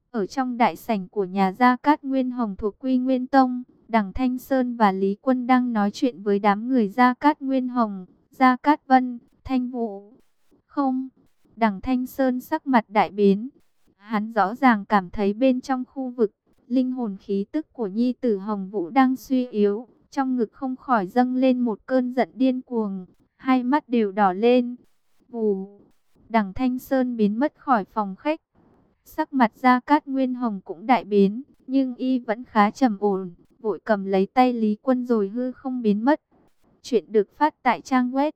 Ở trong đại sảnh của nhà Gia Cát Nguyên Hồng thuộc Quy Nguyên Tông, Đằng Thanh Sơn và Lý Quân đang nói chuyện với đám người Gia Cát Nguyên Hồng, Gia Cát Vân, Thanh Vũ. Không, Đằng Thanh Sơn sắc mặt đại biến. Hắn rõ ràng cảm thấy bên trong khu vực, linh hồn khí tức của nhi tử Hồng Vũ đang suy yếu. Trong ngực không khỏi dâng lên một cơn giận điên cuồng, hai mắt đều đỏ lên. Vù, Đằng Thanh Sơn biến mất khỏi phòng khách. Sắc mặt Gia Cát Nguyên Hồng cũng đại biến, nhưng y vẫn khá trầm ổn, vội cầm lấy tay Lý Quân rồi hư không biến mất. Chuyện được phát tại trang web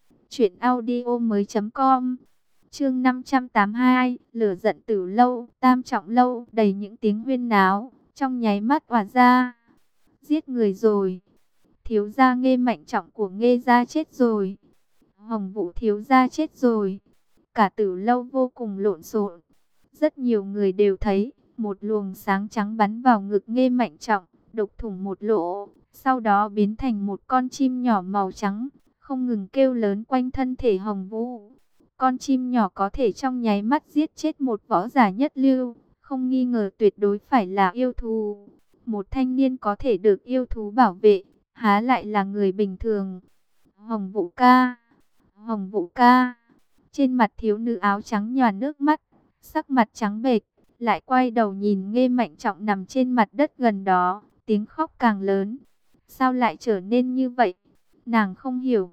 truyệnaudiomoi.com. Chương 582, lửa giận Tử lâu, Tam Trọng lâu, đầy những tiếng huyên náo, trong nháy mắt òa ra. Giết người rồi. Thiếu gia Nghê Mạnh Trọng của Nghê gia chết rồi. Hồng Vũ thiếu gia chết rồi. Cả Tử lâu vô cùng lộn xộn. Rất nhiều người đều thấy một luồng sáng trắng bắn vào ngực Nghê Mạnh Trọng, đục thủng một lỗ, sau đó biến thành một con chim nhỏ màu trắng, không ngừng kêu lớn quanh thân thể Hồng Vũ. Con chim nhỏ có thể trong nháy mắt giết chết một võ giả nhất lưu, không nghi ngờ tuyệt đối phải là yêu thú. Một thanh niên có thể được yêu thú bảo vệ, há lại là người bình thường. Hồng Vũ ca, Hồng Vũ ca. Trên mặt thiếu nữ áo trắng nhòa nước mắt, sắc mặt trắng bệch, lại quay đầu nhìn Nghê Mạnh Trọng nằm trên mặt đất gần đó, tiếng khóc càng lớn. Sao lại trở nên như vậy? Nàng không hiểu.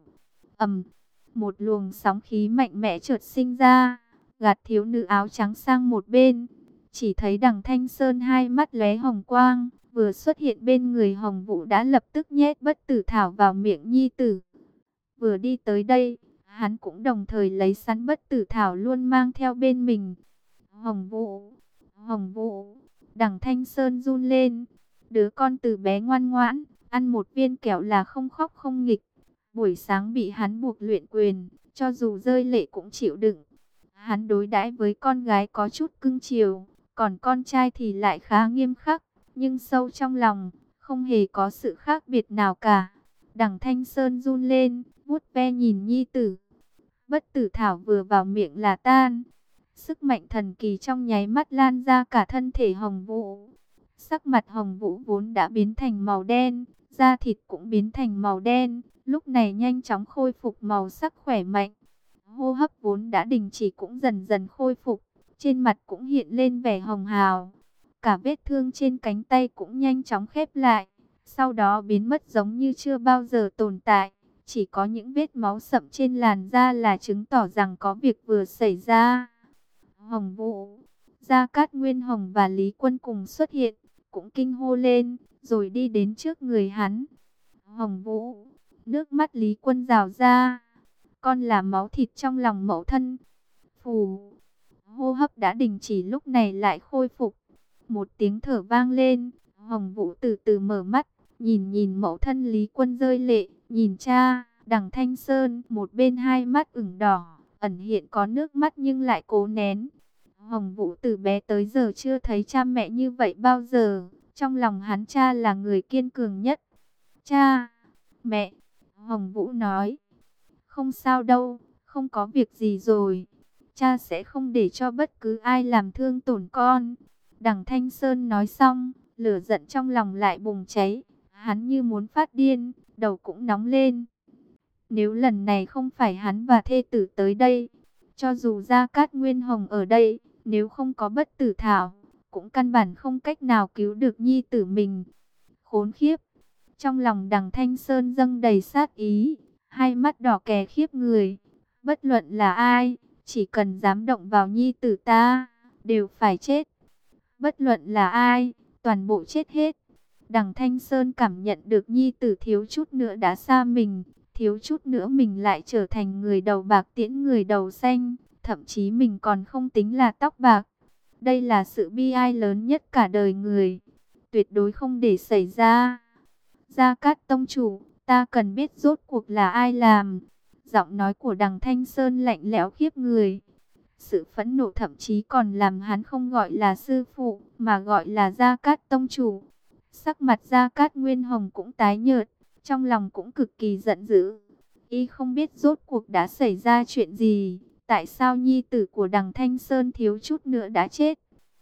Một luồng sóng khí mạnh mẽ chợt sinh ra, gạt thiếu nữ áo trắng sang một bên. Chỉ thấy Đằng Thanh Sơn hai mắt lóe hồng quang, vừa xuất hiện bên người Hồng Vũ đã lập tức nhét bất tử thảo vào miệng nhi tử. Vừa đi tới đây, hắn cũng đồng thời lấy sẵn bất tử thảo luôn mang theo bên mình. Hồng Vũ, Hồng Vũ, Đằng Thanh Sơn run lên. Đứa con từ bé ngoan ngoãn, ăn một viên kẹo là không khóc không nghịch. Buổi sáng bị hắn buộc luyện quyền, cho dù rơi lệ cũng chịu đựng. Hắn đối đãi với con gái có chút cưng chiều, còn con trai thì lại khá nghiêm khắc, nhưng sâu trong lòng, không hề có sự khác biệt nào cả. Đằng Thanh Sơn run lên, vuốt ve nhìn nhi tử. Bất tử thảo vừa vào miệng là tan. Sức mạnh thần kỳ trong nháy mắt lan ra cả thân thể Hồng Vũ. Sắc mặt Hồng Vũ vốn đã biến thành màu đen, da thịt cũng biến thành màu đen, lúc này nhanh chóng khôi phục màu sắc khỏe mạnh. Hô hấp vốn đã đình chỉ cũng dần dần khôi phục, trên mặt cũng hiện lên vẻ hồng hào. Cả vết thương trên cánh tay cũng nhanh chóng khép lại, sau đó biến mất giống như chưa bao giờ tồn tại. Chỉ có những vết máu sậm trên làn da là chứng tỏ rằng có việc vừa xảy ra. Hồng Vũ, Gia Cát Nguyên Hồng và Lý Quân cùng xuất hiện, cũng kinh hô lên, rồi đi đến trước người hắn. Hồng Vũ, nước mắt Lý Quân rào ra, con là máu thịt trong lòng mẫu thân. Phù, hô hấp đã đình chỉ lúc này lại khôi phục. Một tiếng thở vang lên, Hồng Vũ từ từ mở mắt, nhìn nhìn mẫu thân Lý Quân rơi lệ, nhìn cha, Đằng Thanh Sơn, một bên hai mắt ửng đỏ, ẩn hiện có nước mắt nhưng lại cố nén. Hồng Vũ từ bé tới giờ chưa thấy cha mẹ như vậy bao giờ, trong lòng hắn cha là người kiên cường nhất. Cha, mẹ, Hồng Vũ nói, không sao đâu, không có việc gì rồi, cha sẽ không để cho bất cứ ai làm thương tổn con. Đằng Thanh Sơn nói xong, lửa giận trong lòng lại bùng cháy, hắn như muốn phát điên, đầu cũng nóng lên. Nếu lần này không phải hắn và thê tử tới đây, cho dù Gia Cát Nguyên Hồng ở đây, nếu không có bất tử thảo, cũng căn bản không cách nào cứu được nhi tử mình. Khốn khiếp! Trong lòng Đằng Thanh Sơn dâng đầy sát ý, hai mắt đỏ kè khiếp người. Bất luận là ai, chỉ cần dám động vào nhi tử ta, đều phải chết. Bất luận là ai, toàn bộ chết hết. Đằng Thanh Sơn cảm nhận được nhi tử thiếu chút nữa đã xa mình, thiếu chút nữa mình lại trở thành người đầu bạc tiễn người đầu xanh, thậm chí mình còn không tính là tóc bạc. Đây là sự bi ai lớn nhất cả đời người, tuyệt đối không để xảy ra. Gia Cát tông chủ, ta cần biết rốt cuộc là ai làm. Giọng nói của Đằng Thanh Sơn lạnh lẽo khiếp người. Sự phẫn nộ thậm chí còn làm hắn không gọi là sư phụ, mà gọi là Gia Cát tông chủ. Sắc mặt Gia Cát Nguyên Hồng cũng tái nhợt, trong lòng cũng cực kỳ giận dữ. Y không biết rốt cuộc đã xảy ra chuyện gì, tại sao nhi tử của Đằng Thanh Sơn thiếu chút nữa đã chết.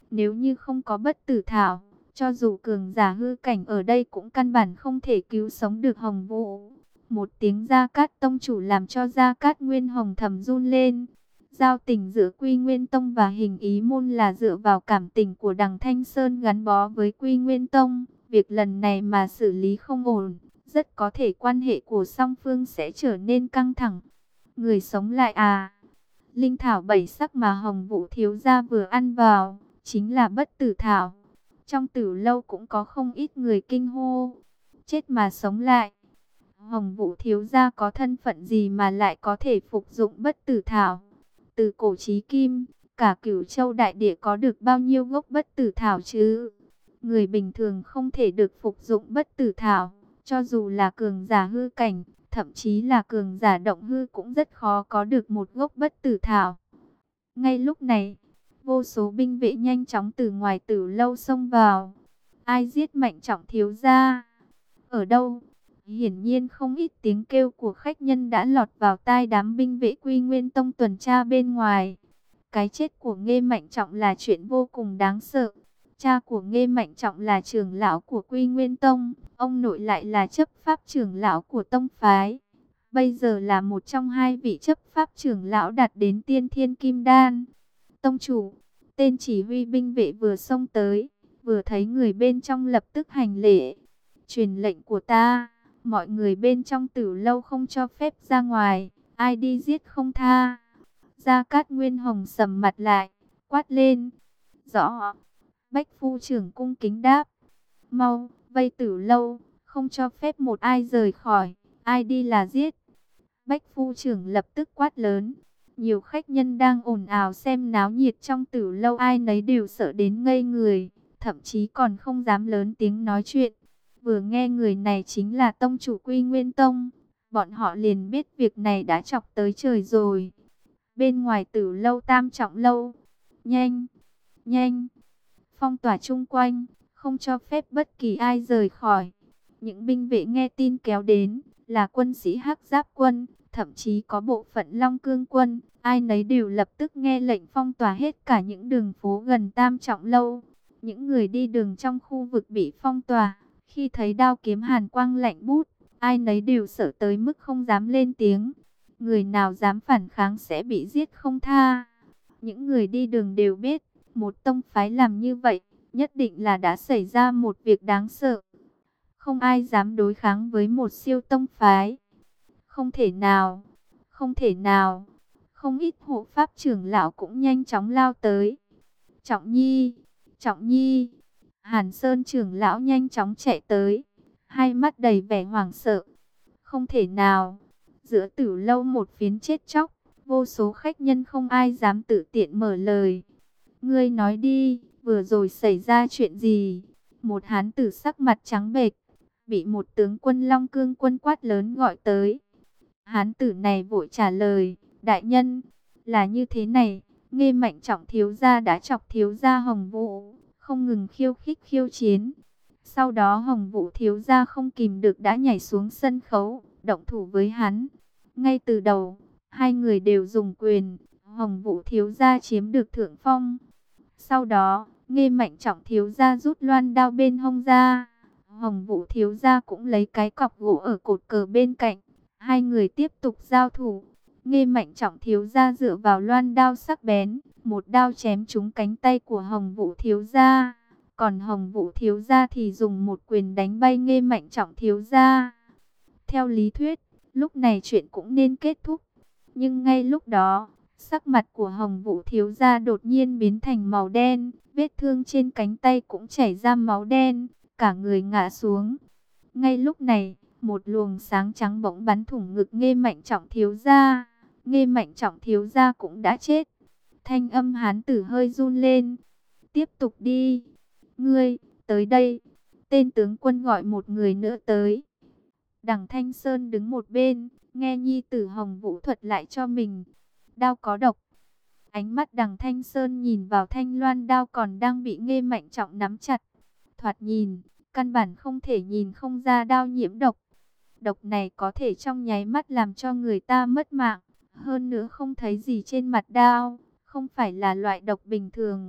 Nếu như không có bất tử thảo, cho dù cường giả hư cảnh ở đây cũng căn bản không thể cứu sống được Hồng Vũ. Một tiếng Gia Cát tông chủ làm cho Gia Cát Nguyên Hồng thầm run lên. Giao tình giữa Quy Nguyên Tông và Hình Ý Môn là dựa vào cảm tình của Đằng Thanh Sơn gắn bó với Quy Nguyên Tông. Việc lần này mà xử lý không ổn, rất có thể quan hệ của song phương sẽ trở nên căng thẳng. Người sống lại à? Linh thảo bảy sắc mà Hồng Vũ thiếu gia vừa ăn vào, chính là bất tử thảo. Trong tử lâu cũng có không ít người kinh hô. Chết mà sống lại. Hồng Vũ thiếu gia có thân phận gì mà lại có thể phục dụng bất tử thảo? Từ cổ chí kim, cả Cửu Châu đại địa có được bao nhiêu gốc bất tử thảo chứ? Người bình thường không thể được phục dụng bất tử thảo, cho dù là cường giả hư cảnh, thậm chí là cường giả động hư cũng rất khó có được một gốc bất tử thảo. Ngay lúc này, vô số binh vệ nhanh chóng từ ngoài tử lâu xông vào. Ai giết Mạnh Trọng thiếu gia? Ở đâu? Hiển nhiên không ít tiếng kêu của khách nhân đã lọt vào tai đám binh vệ Quy Nguyên Tông tuần tra bên ngoài. Cái chết của Nghê Mạnh Trọng là chuyện vô cùng đáng sợ. Cha của Nghê Mạnh Trọng là trưởng lão của Quy Nguyên Tông, ông nội lại là chấp pháp trưởng lão của tông phái. Bây giờ là một trong hai vị chấp pháp trưởng lão đạt đến tiên thiên kim đan. Tông chủ, tên chỉ huy binh vệ vừa xông tới, vừa thấy người bên trong lập tức hành lễ. Truyền lệnh của ta, mọi người bên trong tử lâu không cho phép ra ngoài, ai đi giết không tha. Gia Cát Nguyên Hồng sầm mặt lại, quát lên. Rõ. Bách phu trưởng cung kính đáp. Mau, vây tử lâu, không cho phép một ai rời khỏi, ai đi là giết. Bách phu trưởng lập tức quát lớn. Nhiều khách nhân đang ồn ào xem náo nhiệt trong tử lâu ai nấy đều sợ đến ngây người, thậm chí còn không dám lớn tiếng nói chuyện. Vừa nghe người này chính là tông chủ Quy Nguyên Tông, bọn họ liền biết việc này đã chọc tới trời rồi. Bên ngoài tử lâu Tam Trọng lâu, nhanh, nhanh, phong tỏa chung quanh, không cho phép bất kỳ ai rời khỏi. Những binh vệ nghe tin kéo đến, là quân sĩ Hắc Giáp quân, thậm chí có bộ phận Long Cương quân, ai nấy đều lập tức nghe lệnh phong tỏa hết cả những đường phố gần Tam Trọng lâu. Những người đi đường trong khu vực bị phong tỏa, khi thấy đao kiếm hàn quang lạnh bút, ai nấy đều sợ tới mức không dám lên tiếng. Người nào dám phản kháng sẽ bị giết không tha. Những người đi đường đều biết, một tông phái làm như vậy, nhất định là đã xảy ra một việc đáng sợ. Không ai dám đối kháng với một siêu tông phái. Không thể nào, không thể nào. Không ít hộ pháp trưởng lão cũng nhanh chóng lao tới. Trọng Nhi, Trọng Nhi. Hàn Sơn trưởng lão nhanh chóng chạy tới, hai mắt đầy vẻ hoảng sợ. Không thể nào. Giữa tử lâu một phiến chết chóc, vô số khách nhân không ai dám tự tiện mở lời. Ngươi nói đi, vừa rồi xảy ra chuyện gì? Một hán tử sắc mặt trắng bệch, bị một tướng quân Long Cương quân quát lớn gọi tới. Hán tử này vội trả lời, đại nhân, là như thế này, Nghê Mạnh Trọng thiếu gia đã chọc thiếu gia Hồng Vũ, không ngừng khiêu khích khiêu chiến. Sau đó Hồng Vũ thiếu gia không kìm được đã nhảy xuống sân khấu, động thủ với hắn. Ngay từ đầu, hai người đều dùng quyền, Hồng Vũ thiếu gia chiếm được thượng phong. Sau đó, Nghê Mạnh Trọng thiếu gia rút loan đao bên hông ra. Hồng Vũ thiếu gia cũng lấy cái cọc gỗ ở cột cờ bên cạnh. Hai người tiếp tục giao thủ. Nghê Mạnh Trọng thiếu gia dựa vào loan đao sắc bén, một đao chém trúng cánh tay của Hồng Vũ thiếu gia. Còn Hồng Vũ thiếu gia thì dùng một quyền đánh bay Nghê Mạnh Trọng thiếu gia. Theo lý thuyết, lúc này chuyện cũng nên kết thúc. Nhưng ngay lúc đó, sắc mặt của Hồng Vũ thiếu gia đột nhiên biến thành màu đen, vết thương trên cánh tay cũng chảy ra máu đen, cả người ngã xuống. Ngay lúc này, một luồng sáng trắng bỗng bắn thủng ngực Nghê Mạnh Trọng thiếu gia. Nghê Mạnh Trọng thiếu gia cũng đã chết. Thanh âm hán tử hơi run lên. Tiếp tục đi. Ngươi, tới đây. Tên tướng quân gọi một người nữa tới. Đằng Thanh Sơn đứng một bên, nghe nhi tử Hồng Vũ thuật lại cho mình. Đao có độc. Ánh mắt Đằng Thanh Sơn nhìn vào thanh loan đao còn đang bị Nghê Mạnh Trọng nắm chặt. Thoạt nhìn, căn bản không thể nhìn không ra đao nhiễm độc. Độc này có thể trong nháy mắt làm cho người ta mất mạng. Hơn nữa không thấy gì trên mặt đao, không phải là loại độc bình thường.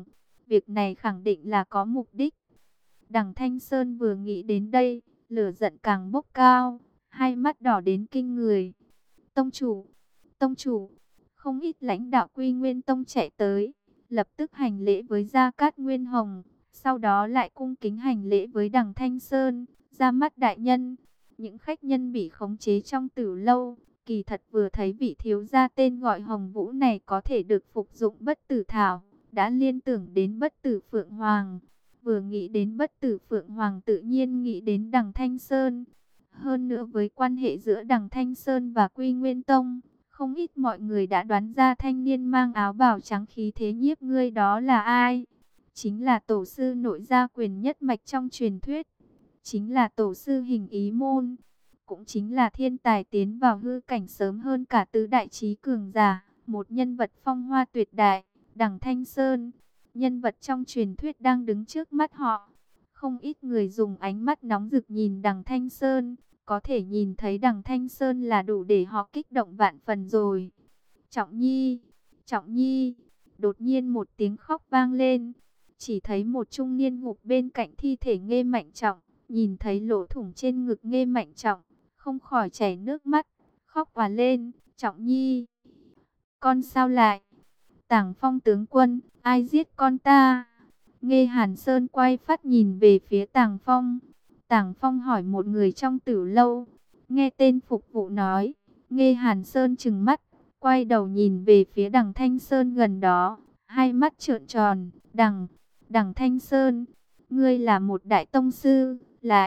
việc này khẳng định là có mục đích. Đằng Thanh Sơn vừa nghĩ đến đây, lửa giận càng bốc cao, hai mắt đỏ đến kinh người. Tông chủ, không ít lãnh đạo Quy Nguyên Tông chạy tới, lập tức hành lễ với Gia Cát Nguyên Hồng, sau đó lại cung kính hành lễ với Đằng Thanh Sơn, ra mắt đại nhân. Những khách nhân bị khống chế trong Tử lâu, kỳ thật vừa thấy vị thiếu gia tên gọi Hồng Vũ này có thể được phục dụng bất tử thảo, đã liên tưởng đến bất tử Phượng Hoàng. Vừa nghĩ đến bất tử Phượng Hoàng tự nhiên nghĩ đến Đằng Thanh Sơn. Hơn nữa với quan hệ giữa Đằng Thanh Sơn và Quy Nguyên Tông, không ít mọi người đã đoán ra thanh niên mang áo bào trắng khí thế nhiếp ngươi đó là ai. Chính là tổ sư nội gia quyền nhất mạch trong truyền thuyết. Chính là tổ sư Hình Ý Môn. Cũng chính là thiên tài tiến vào hư cảnh sớm hơn cả tứ đại trí cường giả. Một nhân vật phong hoa tuyệt đại, Đằng Thanh Sơn. Nhân vật trong truyền thuyết đang đứng trước mắt họ. Không ít người dùng ánh mắt nóng rực nhìn Đằng Thanh Sơn. Có thể nhìn thấy Đằng Thanh Sơn là đủ để họ kích động vạn phần rồi. Trọng Nhi, Trọng Nhi. Đột nhiên một tiếng khóc vang lên. Chỉ thấy một trung niên ngục bên cạnh thi thể Nghê Mạnh Trọng. Nhìn thấy lỗ thủng trên ngực Nghê Mạnh Trọng, không khỏi chảy nước mắt, khóc òa lên. Trọng Nhi, con sao lại? Tàng Phong tướng quân, ai giết con ta? Nghê Hàn Sơn quay phát nhìn về phía Tàng Phong. Tàng Phong hỏi một người trong Tử lâu. Nghe tên phục vụ nói. Nghê Hàn Sơn trừng mắt, quay đầu nhìn về phía Đằng Thanh Sơn gần đó, hai mắt trợn tròn. Đằng Thanh Sơn, ngươi là một đại tông sư,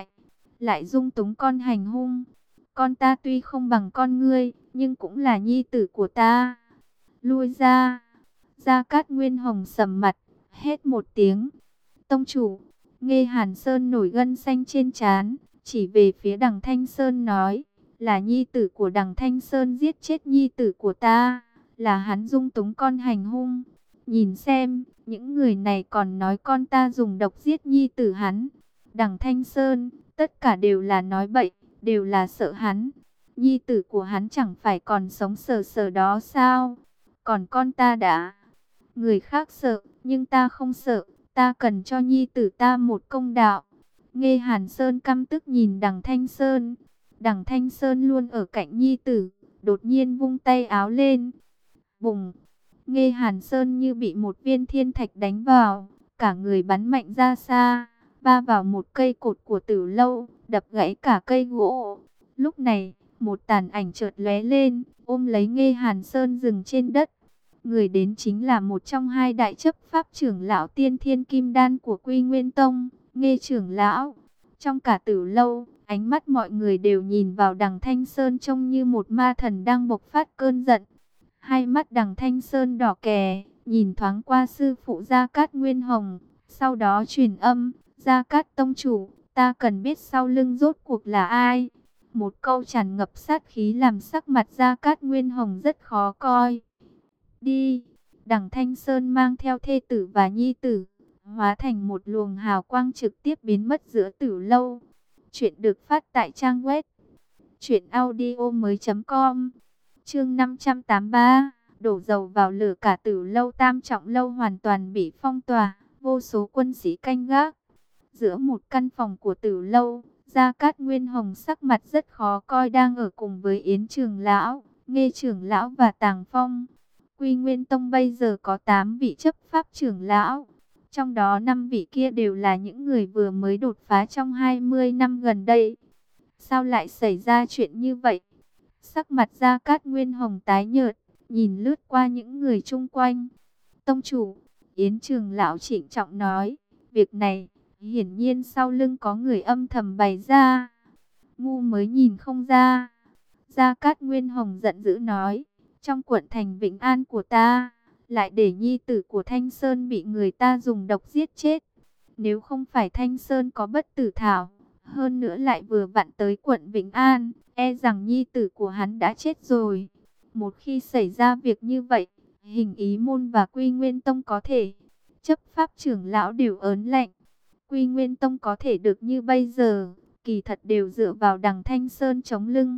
lại dung túng con hành hung. Con ta tuy không bằng con ngươi, nhưng cũng là nhi tử của ta. Lui ra. Gia Cát Nguyên Hồng sầm mặt, hét một tiếng. Tông chủ. Nghê Hàn Sơn nổi gân xanh trên trán, chỉ về phía Đằng Thanh Sơn nói, là nhi tử của Đằng Thanh Sơn giết chết nhi tử của ta, là hắn dung túng con hành hung. Nhìn xem, những người này còn nói con ta dùng độc giết nhi tử hắn. Đằng Thanh Sơn, tất cả đều là nói bậy, đều là sợ hắn. Nhi tử của hắn chẳng phải còn sống sờ sờ đó sao? Còn con ta đã. Người khác sợ, nhưng ta không sợ. Ta cần cho nhi tử ta một công đạo. Nghê Hàn Sơn căm tức nhìn Đằng Thanh Sơn. Đằng Thanh Sơn luôn ở cạnh nhi tử, đột nhiên vung tay áo lên. Bùng! Nghê Hàn Sơn như bị một viên thiên thạch đánh vào, cả người bắn mạnh ra xa, va vào một cây cột của Tử lâu, đập gãy cả cây gỗ. Lúc này, một tàn ảnh chợt lóe lên, ôm lấy Nghê Hàn Sơn dừng trên đất. Người đến chính là một trong hai đại chấp pháp trưởng lão tiên thiên kim đan của Quy Nguyên Tông, Nghê trưởng lão. Trong cả Tử lâu, ánh mắt mọi người đều nhìn vào Đằng Thanh Sơn trông như một ma thần đang bộc phát cơn giận. Hai mắt Đằng Thanh Sơn đỏ kè, nhìn thoáng qua sư phụ Gia Cát Nguyên Hồng, sau đó truyền âm, Gia Cát tông chủ, ta cần biết sau lưng rốt cuộc là ai. Một câu tràn ngập sát khí làm sắc mặt Gia Cát Nguyên Hồng rất khó coi. Đi, Đằng Thanh Sơn mang theo thê tử và nhi tử, hóa thành một luồng hào quang trực tiếp biến mất giữa Tử lâu. Chuyện được phát tại trang web truyệnaudiomoi.com. Chương 583, đổ dầu vào lửa, cả Tử lâu Tam Trọng lâu hoàn toàn bị phong tỏa, vô số quân sĩ canh gác. Giữa một căn phòng của Tử lâu, Gia Cát Nguyên Hồng sắc mặt rất khó coi đang ở cùng với Yến trưởng lão, Nghê trưởng lão và Tàng Phong. Quy Nguyên Tông bây giờ có 8 vị chấp pháp trưởng lão, trong đó 5 vị kia đều là những người vừa mới đột phá trong 20 năm gần đây. Sao lại xảy ra chuyện như vậy? Sắc mặt Gia Cát Nguyên Hồng tái nhợt, nhìn lướt qua những người chung quanh. Tông chủ, Yến trưởng lão trịnh trọng nói, việc này hiển nhiên sau lưng có người âm thầm bày ra. Ngu mới nhìn không ra. Gia Cát Nguyên Hồng giận dữ nói, trong quận thành Vĩnh An của ta, lại để nhi tử của Thanh Sơn bị người ta dùng độc giết chết. Nếu không phải Thanh Sơn có bất tử thảo, hơn nữa lại vừa vặn tới quận Vĩnh An, e rằng nhi tử của hắn đã chết rồi. Một khi xảy ra việc như vậy, Hình Ý Môn và Quy Nguyên Tông có thể, chấp pháp trưởng lão đều ớn lạnh. Quy Nguyên Tông có thể được như bây giờ, kỳ thật đều dựa vào Đằng Thanh Sơn chống lưng.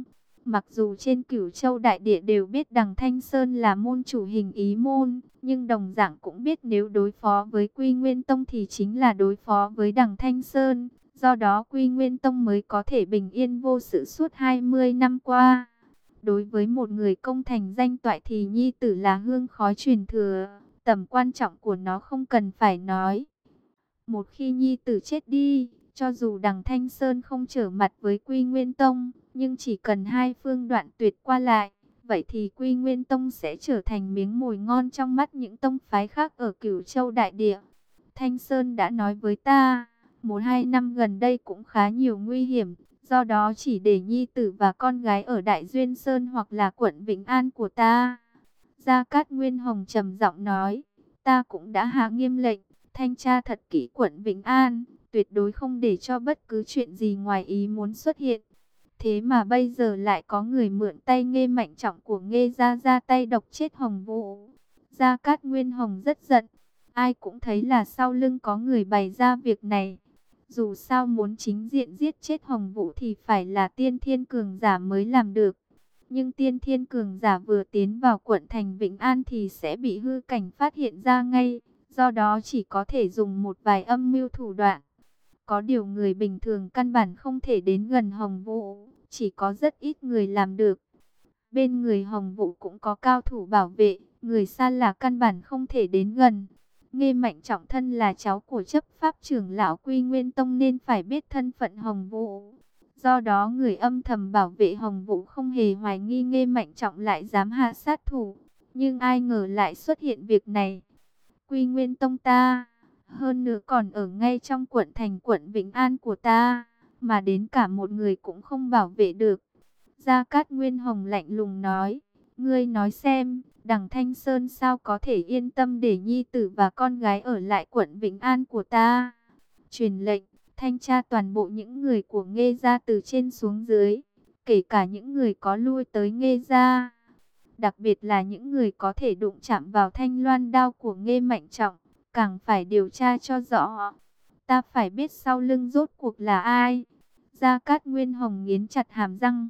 Mặc dù trên Cửu Châu đại địa đều biết Đằng Thanh Sơn là môn chủ hình ý môn, nhưng đồng dạng cũng biết nếu đối phó với Quy Nguyên Tông thì chính là đối phó với Đằng Thanh Sơn. Do đó Quy Nguyên Tông mới có thể bình yên vô sự suốt 20 năm qua. Đối với một người công thành danh toại thì nhi tử là hương khói truyền thừa, tầm quan trọng của nó không cần phải nói. Một khi nhi tử chết đi, cho dù Đằng Thanh Sơn không trở mặt với Quy Nguyên Tông, nhưng chỉ cần hai phương đoạn tuyệt qua lại, vậy thì Quy Nguyên Tông sẽ trở thành miếng mồi ngon trong mắt những tông phái khác ở Cửu Châu đại địa. Thanh Sơn đã nói với ta, 1-2 năm gần đây cũng khá nhiều nguy hiểm, do đó chỉ để nhi tử và con gái ở Đại Duyên Sơn hoặc là quận Vĩnh An của ta. Gia Cát Nguyên Hồng trầm giọng nói, ta cũng đã hạ nghiêm lệnh, thanh tra thật kỹ quận Vĩnh An, tuyệt đối không để cho bất cứ chuyện gì ngoài ý muốn xuất hiện. Thế mà bây giờ lại có người mượn tay Nghê Mạnh Trọng của Nghê gia ra tay độc chết Hồng Vũ. Gia Cát Nguyên Hồng rất giận, ai cũng thấy là sau lưng có người bày ra việc này. Dù sao muốn chính diện giết chết Hồng Vũ thì phải là tiên thiên cường giả mới làm được. Nhưng tiên thiên cường giả vừa tiến vào quận thành Vĩnh An thì sẽ bị hư cảnh phát hiện ra ngay. Do đó chỉ có thể dùng một vài âm mưu thủ đoạn. Có điều người bình thường căn bản không thể đến gần Hồng Vũ, chỉ có rất ít người làm được. Bên người Hồng Vũ cũng có cao thủ bảo vệ, người xa là căn bản không thể đến gần. Nghê Mạnh Trọng thân là cháu của chấp pháp trưởng lão Quy Nguyên Tông nên phải biết thân phận Hồng Vũ. Do đó người âm thầm bảo vệ Hồng Vũ không hề hoài nghi Nghê Mạnh Trọng lại dám hạ sát thủ. Nhưng ai ngờ lại xuất hiện việc này. Quy Nguyên Tông ta, hơn nữa còn ở ngay trong quận Vĩnh An của ta, mà đến cả một người cũng không bảo vệ được. Gia Cát Nguyên Hồng lạnh lùng nói, ngươi nói xem, Đằng Thanh Sơn sao có thể yên tâm để nhi tử và con gái ở lại quận Vĩnh An của ta. Truyền lệnh, thanh tra toàn bộ những người của Nghê gia từ trên xuống dưới, kể cả những người có lui tới Nghê gia. Đặc biệt là những người có thể đụng chạm vào thanh loan đao của Nghê Mạnh Trọng, càng phải điều tra cho rõ. Ta phải biết sau lưng rốt cuộc là ai. Gia Cát Nguyên Hồng nghiến chặt hàm răng.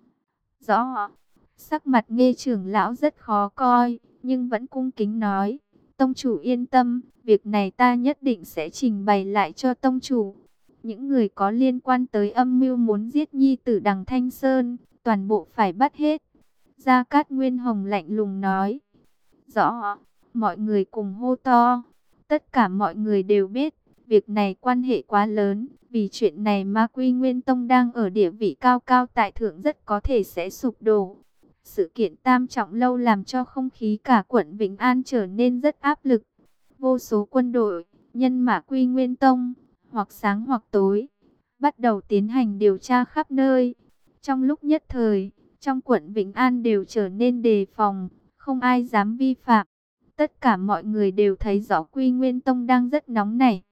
Rõ. Sắc mặt Nghê trưởng lão rất khó coi, nhưng vẫn cung kính nói, tông chủ yên tâm, việc này ta nhất định sẽ trình bày lại cho tông chủ. Những người có liên quan tới âm mưu muốn giết nhi tử Đằng Thanh Sơn, toàn bộ phải bắt hết. Gia Cát Nguyên Hồng lạnh lùng nói. Rõ. Mọi người cùng hô to. Tất cả mọi người đều biết, việc này quan hệ quá lớn. Vì chuyện này mà Quy Nguyên Tông đang ở địa vị cao cao tại thượng rất có thể sẽ sụp đổ. Sự kiện Tam Trọng Lâu làm cho không khí cả quận Vĩnh An trở nên rất áp lực. Vô số quân đội, nhân mã Quy Nguyên Tông, hoặc sáng hoặc tối, bắt đầu tiến hành điều tra khắp nơi. Trong lúc nhất thời, trong quận Vĩnh An đều trở nên đề phòng, không ai dám vi phạm. Tất cả mọi người đều thấy rõ Quy Nguyên Tông đang rất nóng nảy.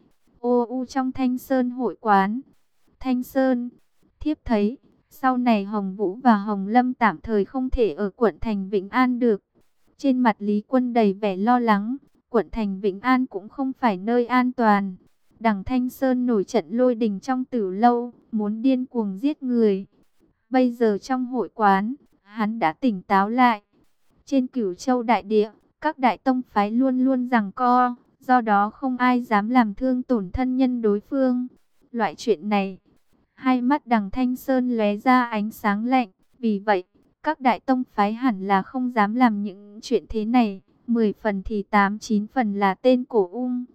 Trong Thanh Sơn hội quán. Thanh Sơn, thiếp thấy, sau này Hồng Vũ và Hồng Lâm tạm thời không thể ở quận thành Vĩnh An được. Trên mặt Lý Quân đầy vẻ lo lắng, quận thành Vĩnh An cũng không phải nơi an toàn. Đằng Thanh Sơn nổi trận lôi đình trong Tử Lâu, muốn điên cuồng giết người. Bây giờ trong hội quán, hắn đã tỉnh táo lại. Trên Cửu Châu đại địa, các đại tông phái luôn luôn giằng co, do đó không ai dám làm thương tổn thân nhân đối phương. Loại chuyện này, hai mắt Đằng Thanh Sơn lóe ra ánh sáng lạnh, vì vậy, các đại tông phái hẳn là không dám làm những chuyện thế này, 10 phần thì 8-9 phần là tên cổ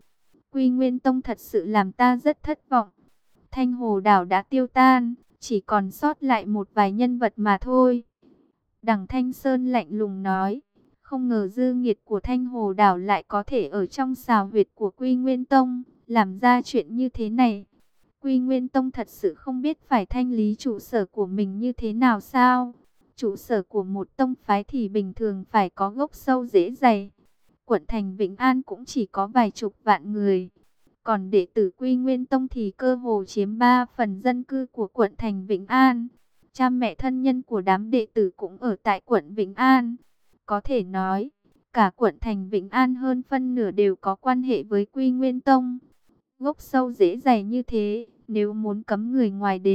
Quy Nguyên Tông thật sự làm ta rất thất vọng. Thanh Hồ Đảo đã tiêu tan, chỉ còn sót lại một vài nhân vật mà thôi. Đằng Thanh Sơn lạnh lùng nói, không ngờ dư nghiệt của Thanh Hồ Đảo lại có thể ở trong xào huyệt của Quy Nguyên Tông, làm ra chuyện như thế này. Quy Nguyên Tông thật sự không biết phải thanh lý trụ sở của mình như thế nào sao? Trụ sở của một tông phái thì bình thường phải có gốc sâu rễ dày. Quận thành Vĩnh An cũng chỉ có vài chục vạn người. Còn đệ tử Quy Nguyên Tông thì cơ hồ chiếm 3 phần dân cư của quận thành Vĩnh An. Cha mẹ thân nhân của đám đệ tử cũng ở tại quận Vĩnh An. Có thể nói, cả quận thành Vĩnh An hơn phân nửa đều có quan hệ với Quy Nguyên Tông. Gốc sâu rễ dày như thế, nếu muốn cấm người ngoài đến,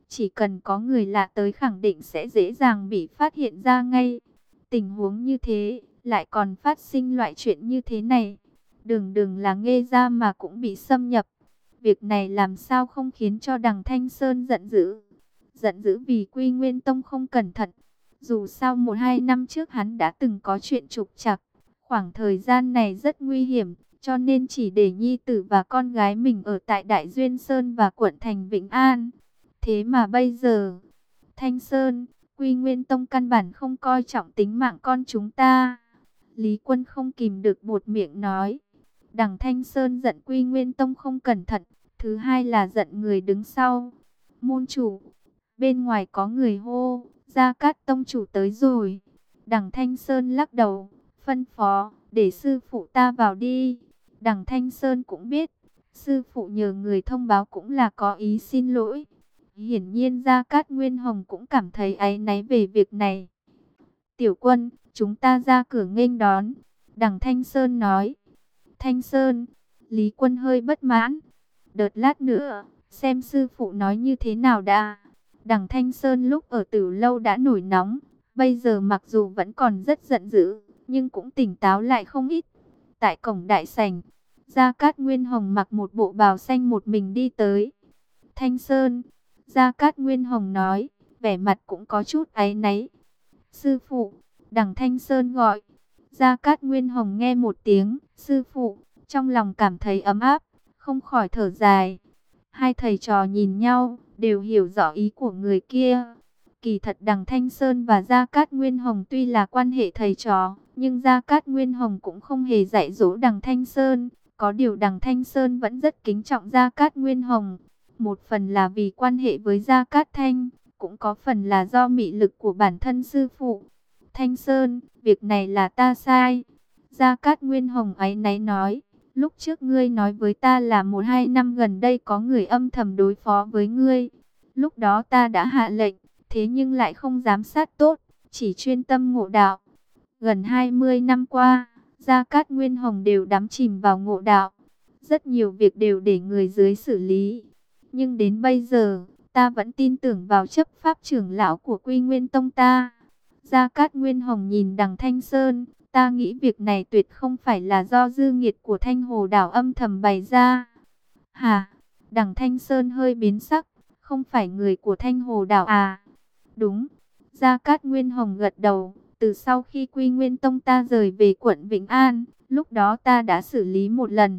Chỉ cần có người lạ tới khẳng định sẽ dễ dàng bị phát hiện ra ngay. Tình huống như thế, lại còn phát sinh loại chuyện như thế này. Đừng đừng là Nghê gia mà cũng bị xâm nhập. Việc này làm sao không khiến cho Đằng Thanh Sơn giận dữ. Giận dữ vì Quy Nguyên Tông không cẩn thận. Dù sao 1-2 năm trước hắn đã từng có chuyện trục trặc. Khoảng thời gian này rất nguy hiểm, cho nên chỉ để nhi tử và con gái mình ở tại Đại Duyên Sơn và quận thành Vĩnh An. Thế mà bây giờ, Thanh Sơn, Quy Nguyên Tông căn bản không coi trọng tính mạng con chúng ta. Lý Quân không kìm được buột miệng nói. Đằng Thanh Sơn giận Quy Nguyên Tông không cẩn thận, thứ hai là giận người đứng sau. Môn chủ, bên ngoài có người hô, Gia Cát Tông chủ tới rồi. Đằng Thanh Sơn lắc đầu, phân phó, để sư phụ ta vào đi. Đằng Thanh Sơn cũng biết, sư phụ nhờ người thông báo cũng là có ý xin lỗi. Hiển nhiên Gia Cát Nguyên Hồng cũng cảm thấy áy náy về việc này. Tiểu Quân, chúng ta ra cửa nghênh đón. Đằng Thanh Sơn nói. Thanh Sơn, Lý Quân hơi bất mãn. Đợt lát nữa, xem sư phụ nói như thế nào đã. Đằng Thanh Sơn lúc ở Tử Lâu đã nổi nóng. Bây giờ mặc dù vẫn còn rất giận dữ, nhưng cũng tỉnh táo lại không ít. Tại cổng đại sảnh, Gia Cát Nguyên Hồng mặc một bộ bào xanh một mình đi tới. Thanh Sơn, Gia Cát Nguyên Hồng nói, vẻ mặt cũng có chút áy náy. Sư phụ, Đằng Thanh Sơn gọi. Gia Cát Nguyên Hồng nghe một tiếng, sư phụ, trong lòng cảm thấy ấm áp, không khỏi thở dài. Hai thầy trò nhìn nhau, đều hiểu rõ ý của người kia. Kỳ thật Đằng Thanh Sơn và Gia Cát Nguyên Hồng tuy là quan hệ thầy trò, nhưng Gia Cát Nguyên Hồng cũng không hề dạy dỗ Đằng Thanh Sơn. Có điều Đằng Thanh Sơn vẫn rất kính trọng Gia Cát Nguyên Hồng. Một phần là vì quan hệ với Gia Cát Thanh, cũng có phần là do mị lực của bản thân sư phụ. Thanh Sơn, việc này là ta sai. Gia Cát Nguyên Hồng áy náy nói, lúc trước ngươi nói với ta là 1-2 năm gần đây có người âm thầm đối phó với ngươi. Lúc đó ta đã hạ lệnh, thế nhưng lại không giám sát tốt, chỉ chuyên tâm ngộ đạo. Gần 20 năm qua, Gia Cát Nguyên Hồng đều đắm chìm vào ngộ đạo. Rất nhiều việc đều để người dưới xử lý. Nhưng đến bây giờ, ta vẫn tin tưởng vào chấp pháp trưởng lão của Quy Nguyên Tông ta. Gia Cát Nguyên Hồng nhìn Đằng Thanh Sơn, ta nghĩ việc này tuyệt không phải là do dư nghiệt của Thanh Hồ Đảo âm thầm bày ra. Hả? Đằng Thanh Sơn hơi biến sắc, không phải người của Thanh Hồ Đảo à? Đúng. Gia Cát Nguyên Hồng gật đầu, từ sau khi Quy Nguyên Tông ta rời về quận Vĩnh An, lúc đó ta đã xử lý một lần.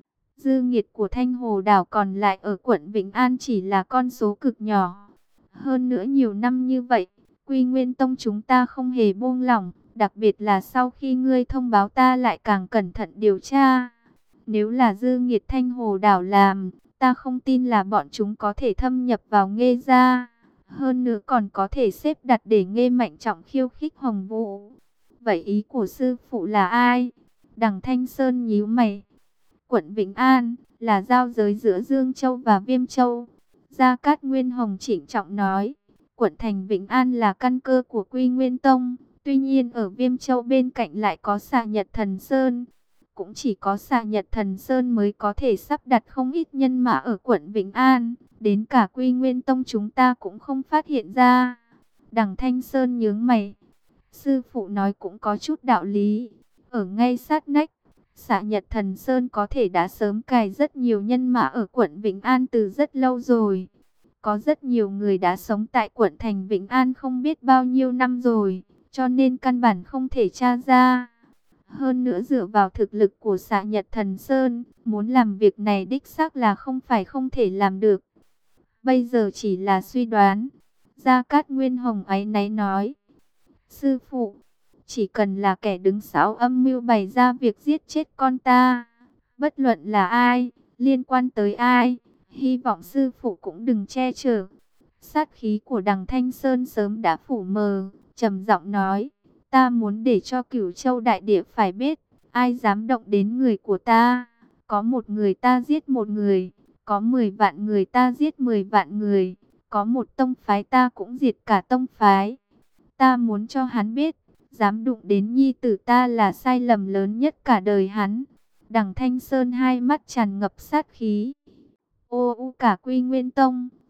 Dư nghiệt của Thanh Hồ Đảo còn lại ở quận Vĩnh An chỉ là con số cực nhỏ. Hơn nữa nhiều năm như vậy, Quy Nguyên Tông chúng ta không hề buông lỏng, đặc biệt là sau khi ngươi thông báo ta lại càng cẩn thận điều tra. Nếu là dư nghiệt Thanh Hồ Đảo làm, ta không tin là bọn chúng có thể thâm nhập vào Nghê gia. Hơn nữa còn có thể xếp đặt để Nghê Mạnh Trọng khiêu khích Hồng Vũ. Vậy ý của sư phụ là ai? Đằng Thanh Sơn nhíu mày. Quận Vĩnh An là giao giới giữa Dương Châu và Viêm Châu. Gia Cát Nguyên Hồng chỉnh trọng nói, quận thành Vĩnh An là căn cơ của Quy Nguyên Tông. Tuy nhiên ở Viêm Châu bên cạnh lại có Xà Nhật Thần Sơn. Cũng chỉ có Xà Nhật Thần Sơn mới có thể sắp đặt không ít nhân mã ở quận Vĩnh An. Đến cả Quy Nguyên Tông chúng ta cũng không phát hiện ra. Đằng Thanh Sơn nhướng mày. Sư phụ nói cũng có chút đạo lý. Ở ngay sát nách, Xà Nhật Thần Sơn có thể đã sớm cài rất nhiều nhân mã ở quận Vĩnh An từ rất lâu rồi. Có rất nhiều người đã sống tại quận thành Vĩnh An không biết bao nhiêu năm rồi, cho nên căn bản không thể tra ra. Hơn nữa dựa vào thực lực của Xà Nhật Thần Sơn, muốn làm việc này đích xác là không phải không thể làm được. Bây giờ chỉ là suy đoán. Gia Cát Nguyên Hồng áy náy nói. Sư phụ, chỉ cần là kẻ đứng sau âm mưu bày ra việc giết chết con ta, bất luận là ai, liên quan tới ai, hy vọng sư phụ cũng đừng che chở. Sát khí của Đằng Thanh Sơn sớm đã phủ mờ, trầm giọng nói, ta muốn để cho Cửu Châu đại địa phải biết, ai dám động đến người của ta, có một người ta giết một người, có 10 vạn người ta giết 10 vạn người, có một tông phái ta cũng diệt cả tông phái. Ta muốn cho hắn biết, dám đụng đến nhi tử ta là sai lầm lớn nhất cả đời hắn. Đằng Thanh Sơn hai mắt tràn ngập sát khí. Ô u cả Quy Nguyên Tông,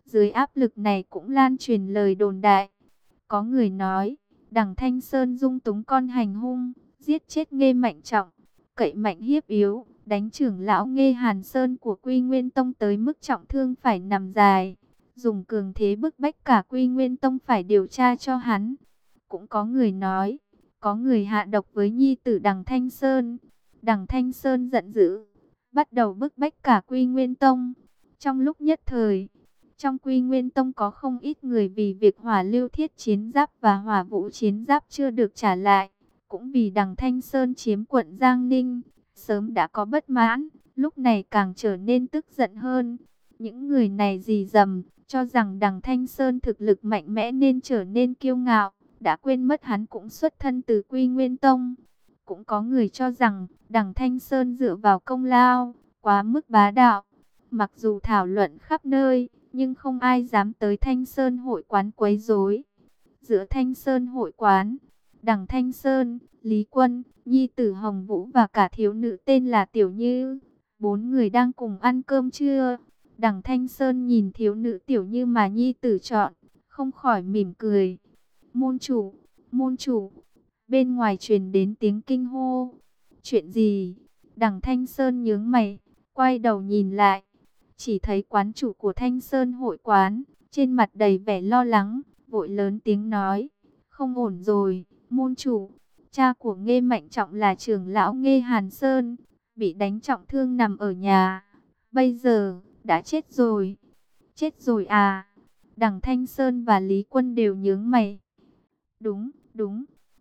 Dưới áp lực này cũng lan truyền lời đồn đại. Có người nói, Đằng Thanh Sơn dung túng con hành hung, giết chết Nghê Mạnh Trọng, cậy mạnh hiếp yếu, đánh trưởng lão Nghê Hàn Sơn của Quy Nguyên Tông tới mức trọng thương phải nằm dài, dùng cường thế bức bách cả Quy Nguyên Tông phải điều tra cho hắn. Cũng có người nói, có người hạ độc với nhi tử Đằng Thanh Sơn. Đằng Thanh Sơn giận dữ, bắt đầu bức bách cả Quy Nguyên Tông. Trong lúc nhất thời, trong Quy Nguyên Tông có không ít người vì việc hỏa lưu thiết chiến giáp và hỏa vũ chiến giáp chưa được trả lại, cũng vì Đằng Thanh Sơn chiếm quận Giang Ninh, sớm đã có bất mãn, lúc này càng trở nên tức giận hơn. Những người này rì rầm, cho rằng Đằng Thanh Sơn thực lực mạnh mẽ nên trở nên kiêu ngạo, đã quên mất hắn cũng xuất thân từ Quy Nguyên Tông. Cũng có người cho rằng Đằng Thanh Sơn dựa vào công lao, quá mức bá đạo. Mặc dù thảo luận khắp nơi, nhưng không ai dám tới Thanh Sơn hội quán quấy rối. Giữa Thanh Sơn hội quán, Đằng Thanh Sơn, Lý Quân, nhi tử Hồng Vũ và cả thiếu nữ tên là Tiểu Như, 4 người đang cùng ăn cơm trưa. Đằng Thanh Sơn nhìn thiếu nữ Tiểu Như mà nhi tử chọn, không khỏi mỉm cười. Môn chủ, môn chủ. Bên ngoài truyền đến tiếng kinh hô. Chuyện gì? Đằng Thanh Sơn nhướng mày, quay đầu nhìn lại. Chỉ thấy quán chủ của Thanh Sơn hội quán, trên mặt đầy vẻ lo lắng, vội lớn tiếng nói. Không ổn rồi, môn chủ. Cha của Nghê Mạnh Trọng là trưởng lão Nghê Hàn Sơn, bị đánh trọng thương nằm ở nhà. Bây giờ, đã chết rồi. Chết rồi à? Đằng Thanh Sơn và Lý Quân đều nhướng mày. Đúng, đúng.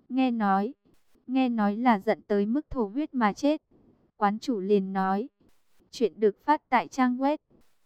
Nghe nói là giận tới mức thổ huyết mà chết. Quán chủ liền nói. Chuyện được phát tại trang web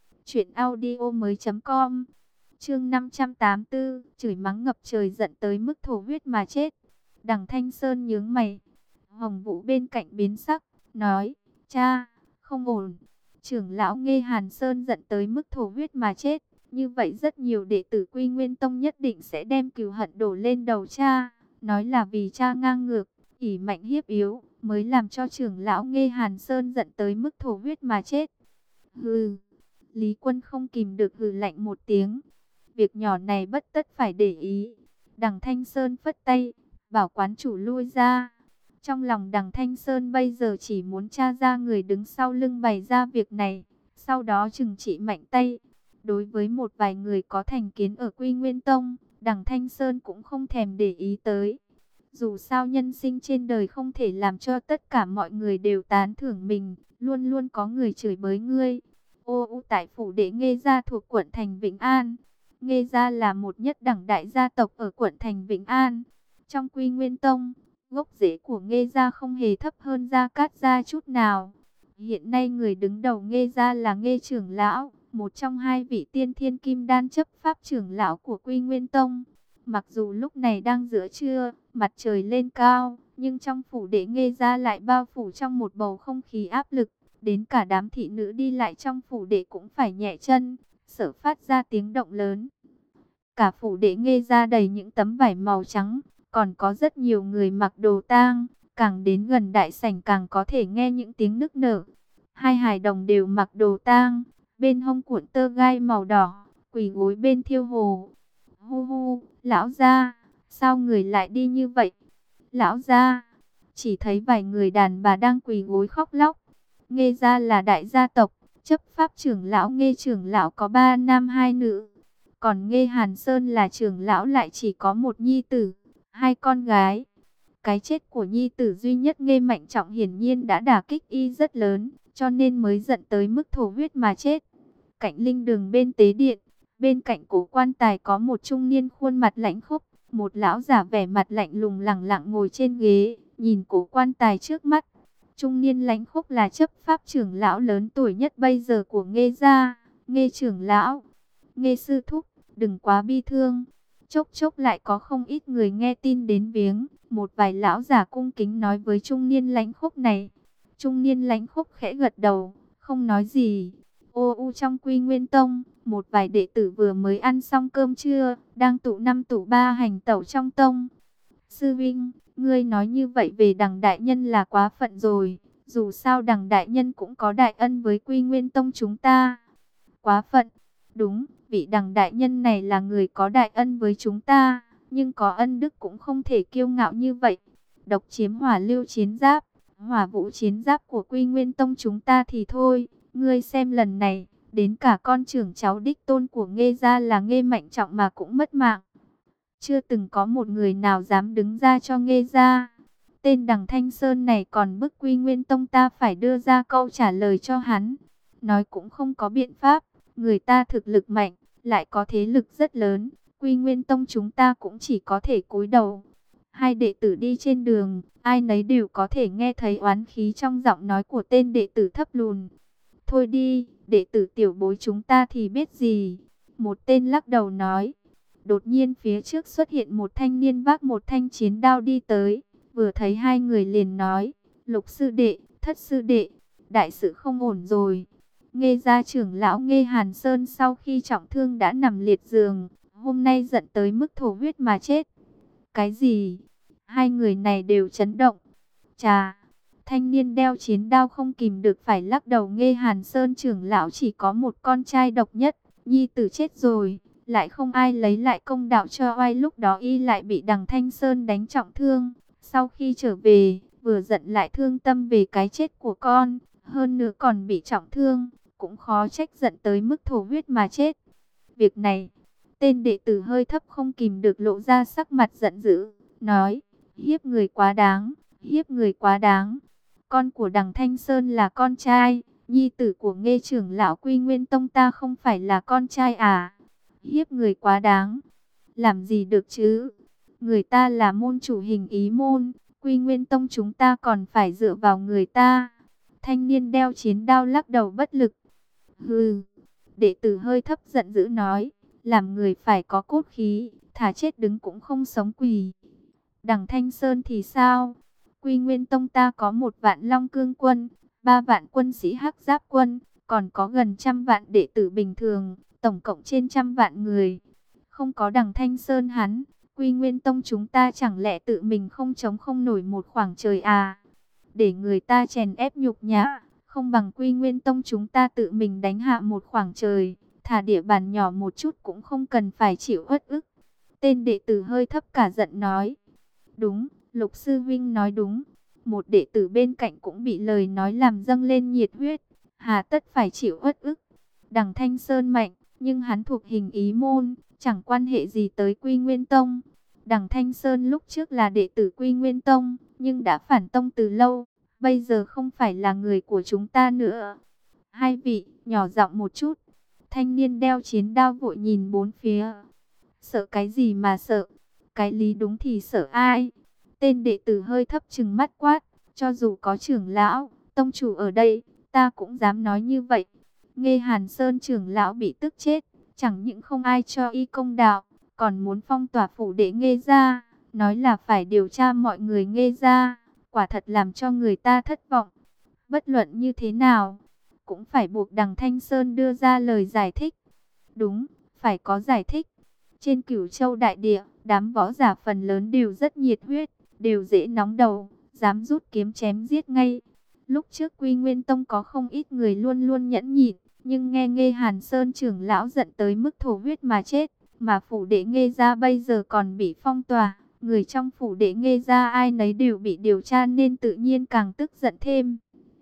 truyệnaudiomoi.com. Chương 584, chửi mắng ngập trời giận tới mức thổ huyết mà chết. Đằng Thanh Sơn nhướng mày. Hồng Vũ bên cạnh biến sắc, nói: "Cha, không ổn. Trưởng lão Nghê Hàn Sơn giận tới mức thổ huyết mà chết, như vậy rất nhiều đệ tử Quy Nguyên Tông nhất định sẽ đem cừu hận đổ lên đầu cha, nói là vì cha ngang ngược, ỷ mạnh hiếp yếu, mới làm cho trưởng lão Nghê Hàn Sơn giận tới mức thổ huyết mà chết." Hừ. Lý Quân không kìm được hừ lạnh một tiếng. Việc nhỏ này bất tất phải để ý. Đằng Thanh Sơn phất tay, bảo quán chủ lui ra. Trong lòng Đằng Thanh Sơn bây giờ chỉ muốn tra ra người đứng sau lưng bày ra việc này, sau đó trừng trị mạnh tay. Đối với một vài người có thành kiến ở Quy Nguyên Tông, Đằng Thanh Sơn cũng không thèm để ý tới. Dù sao nhân sinh trên đời không thể làm cho tất cả mọi người đều tán thưởng mình, luôn luôn có người chửi bới ngươi. Tại phủ đệ Nghê gia thuộc quận thành Vĩnh An. Nghê gia là một nhất đẳng đại gia tộc ở quận thành Vĩnh An. Trong Quy Nguyên Tông, gốc rễ của Nghê gia không hề thấp hơn Gia Cát gia chút nào. Hiện nay người đứng đầu Nghê gia là Nghê trưởng lão, một trong hai vị tiên thiên kim đan chấp pháp trưởng lão của Quy Nguyên Tông. Mặc dù lúc này đang giữa trưa, mặt trời lên cao, nhưng trong phủ đệ Nghê gia lại bao phủ trong một bầu không khí áp lực. Đến cả đám thị nữ đi lại trong phủ đệ cũng phải nhẹ chân, sợ phát ra tiếng động lớn. Cả phủ đệ Nghê gia đầy những tấm vải màu trắng, còn có rất nhiều người mặc đồ tang. Càng đến gần đại sảnh càng có thể nghe những tiếng nức nở. Hai hài đồng đều mặc đồ tang, bên hông cuộn tơ gai màu đỏ, quỳ gối bên thiêu hồ. Hu hu, lão gia, sao người lại đi như vậy? Lão gia, chỉ thấy vài người đàn bà đang quỳ gối khóc lóc. Nghê gia là đại gia tộc, chấp pháp trưởng lão Nghê trưởng lão có 3 nam 2 nữ. Còn Nghê Hàn Sơn là trưởng lão lại chỉ có một nhi tử, 2 con gái. Cái chết của nhi tử duy nhất Nghê Mạnh Trọng hiển nhiên đã đả kích y rất lớn, cho nên mới giận tới mức thổ huyết mà chết. Cạnh linh đường bên tế điện, bên cạnh cổ quan tài có một trung niên khuôn mặt lãnh khốc, một lão giả vẻ mặt lạnh lùng lẳng lặng ngồi trên ghế, nhìn cổ quan tài trước mắt. Trung niên lãnh khốc là chấp pháp trưởng lão lớn tuổi nhất bây giờ của Nghê gia. Nghê trưởng lão, Nghê sư thúc, đừng quá bi thương. Chốc chốc lại có không ít người nghe tin đến viếng. Một vài lão giả cung kính nói với trung niên lãnh khốc này. Trung niên lãnh khốc khẽ gật đầu, không nói gì. Trong Quy Nguyên Tông, một vài đệ tử vừa mới ăn xong cơm trưa, đang tụ năm tụ ba hành tẩu trong tông. Sư vinh, ngươi nói như vậy về Đằng đại nhân là quá phận rồi. Dù sao Đằng đại nhân cũng có đại ân với Quy Nguyên Tông chúng ta. Quá phận. Đúng, vị Đằng đại nhân này là người có đại ân với chúng ta, nhưng có ân đức cũng không thể kiêu ngạo như vậy. Độc chiếm hỏa lưu chiến giáp, hỏa vũ chiến giáp của Quy Nguyên Tông chúng ta thì thôi. Ngươi xem lần này, đến cả con trưởng cháu đích tôn của Nghê gia là Nghê Mạnh Trọng mà cũng mất mạng. Chưa từng có một người nào dám đứng ra cho Nghê gia. Tên Đằng Thanh Sơn này còn bức Quy Nguyên Tông ta phải đưa ra câu trả lời cho hắn. Nói cũng không có biện pháp, người ta thực lực mạnh, lại có thế lực rất lớn. Quy Nguyên Tông chúng ta cũng chỉ có thể cúi đầu. Hai đệ tử đi trên đường, ai nấy đều có thể nghe thấy oán khí trong giọng nói của tên đệ tử thấp lùn. Thôi đi, đệ tử tiểu bối chúng ta thì biết gì. Một tên lắc đầu nói. Đột nhiên phía trước xuất hiện một thanh niên vác một thanh chiến đao đi tới. Vừa thấy hai người liền nói, Lục sư đệ, Thất sư đệ, đại sự không ổn rồi. Nghê gia trưởng lão Nghê Hàn Sơn sau khi trọng thương đã nằm liệt giường, hôm nay giận tới mức thổ huyết mà chết. Cái gì? Hai người này đều chấn động. Chà, thanh niên đeo chiến đao không kìm được phải lắc đầu. Nghê Hàn Sơn trưởng lão chỉ có một con trai độc nhất, nhi tử chết rồi, lại không ai lấy lại công đạo cho oai. Lúc đó y lại bị Đằng Thanh Sơn đánh trọng thương. Sau khi trở về, vừa giận lại thương tâm về cái chết của con, hơn nữa còn bị trọng thương, cũng khó trách giận tới mức thổ huyết mà chết. Việc này, tên đệ tử hơi thấp không kìm được lộ ra sắc mặt giận dữ, nói, hiếp người quá đáng, hiếp người quá đáng. Con của Đằng Thanh Sơn là con trai, nhi tử của Nghê trưởng lão Quy Nguyên Tông ta không phải là con trai à? Hiếp người quá đáng, làm gì được chứ? Người ta là môn chủ hình ý môn, Quy Nguyên Tông chúng ta còn phải dựa vào người ta. Thanh niên đeo chiến đao lắc đầu bất lực. Hừ, đệ tử hơi thấp giận dữ nói, làm người phải có cốt khí, thà chết đứng cũng không sống quỳ. Đằng Thanh Sơn thì sao? Quy Nguyên Tông ta có 1 vạn Long Cương quân, 3 vạn quân sĩ Hắc Giáp quân, còn có gần 100 vạn đệ tử bình thường, tổng cộng trên 100 vạn người. Không có Đằng Thanh Sơn hắn, Quy Nguyên Tông chúng ta chẳng lẽ tự mình không chống không nổi một khoảng trời à? Để người ta chèn ép nhục nhã, không bằng Quy Nguyên Tông chúng ta tự mình đánh hạ một khoảng trời, thả địa bàn nhỏ một chút cũng không cần phải chịu uất ức. Tên đệ tử hơi thấp cả giận nói. Đúng, Lục sư vinh nói đúng. Một đệ tử bên cạnh cũng bị lời nói làm dâng lên nhiệt huyết, hà tất phải chịu uất ức. Đằng Thanh Sơn mạnh, nhưng hắn thuộc hình ý môn, chẳng quan hệ gì tới Quy Nguyên Tông. Đằng Thanh Sơn lúc trước là đệ tử Quy Nguyên Tông, nhưng đã phản tông từ lâu, bây giờ không phải là người của chúng ta nữa. Hai vị, nhỏ giọng một chút. Thanh niên đeo chiến đao vội nhìn bốn phía. Sợ cái gì mà sợ? Cái lý đúng thì sợ ai? Tên đệ tử hơi thấp trừng mắt quát, cho dù có trưởng lão, tông chủ ở đây, ta cũng dám nói như vậy. Nghê Hàn Sơn trưởng lão bị tức chết, chẳng những không ai cho y công đạo, còn muốn phong tỏa phủ đệ Nghê gia, nói là phải điều tra mọi người Nghê gia, quả thật làm cho người ta thất vọng. Bất luận như thế nào, cũng phải buộc Đằng Thanh Sơn đưa ra lời giải thích. Đúng, phải có giải thích. Trên Cửu Châu đại địa, đám võ giả phần lớn đều rất nhiệt huyết, đều dễ nóng đầu, dám rút kiếm chém giết ngay. Lúc trước Quy Nguyên Tông có không ít người luôn luôn nhẫn nhịn, nhưng nghe Nghê Hàn Sơn trưởng lão giận tới mức thổ huyết mà chết, mà phủ đệ Nghê gia bây giờ còn bị phong tỏa, người trong phủ đệ Nghê gia ai nấy đều bị điều tra nên tự nhiên càng tức giận thêm.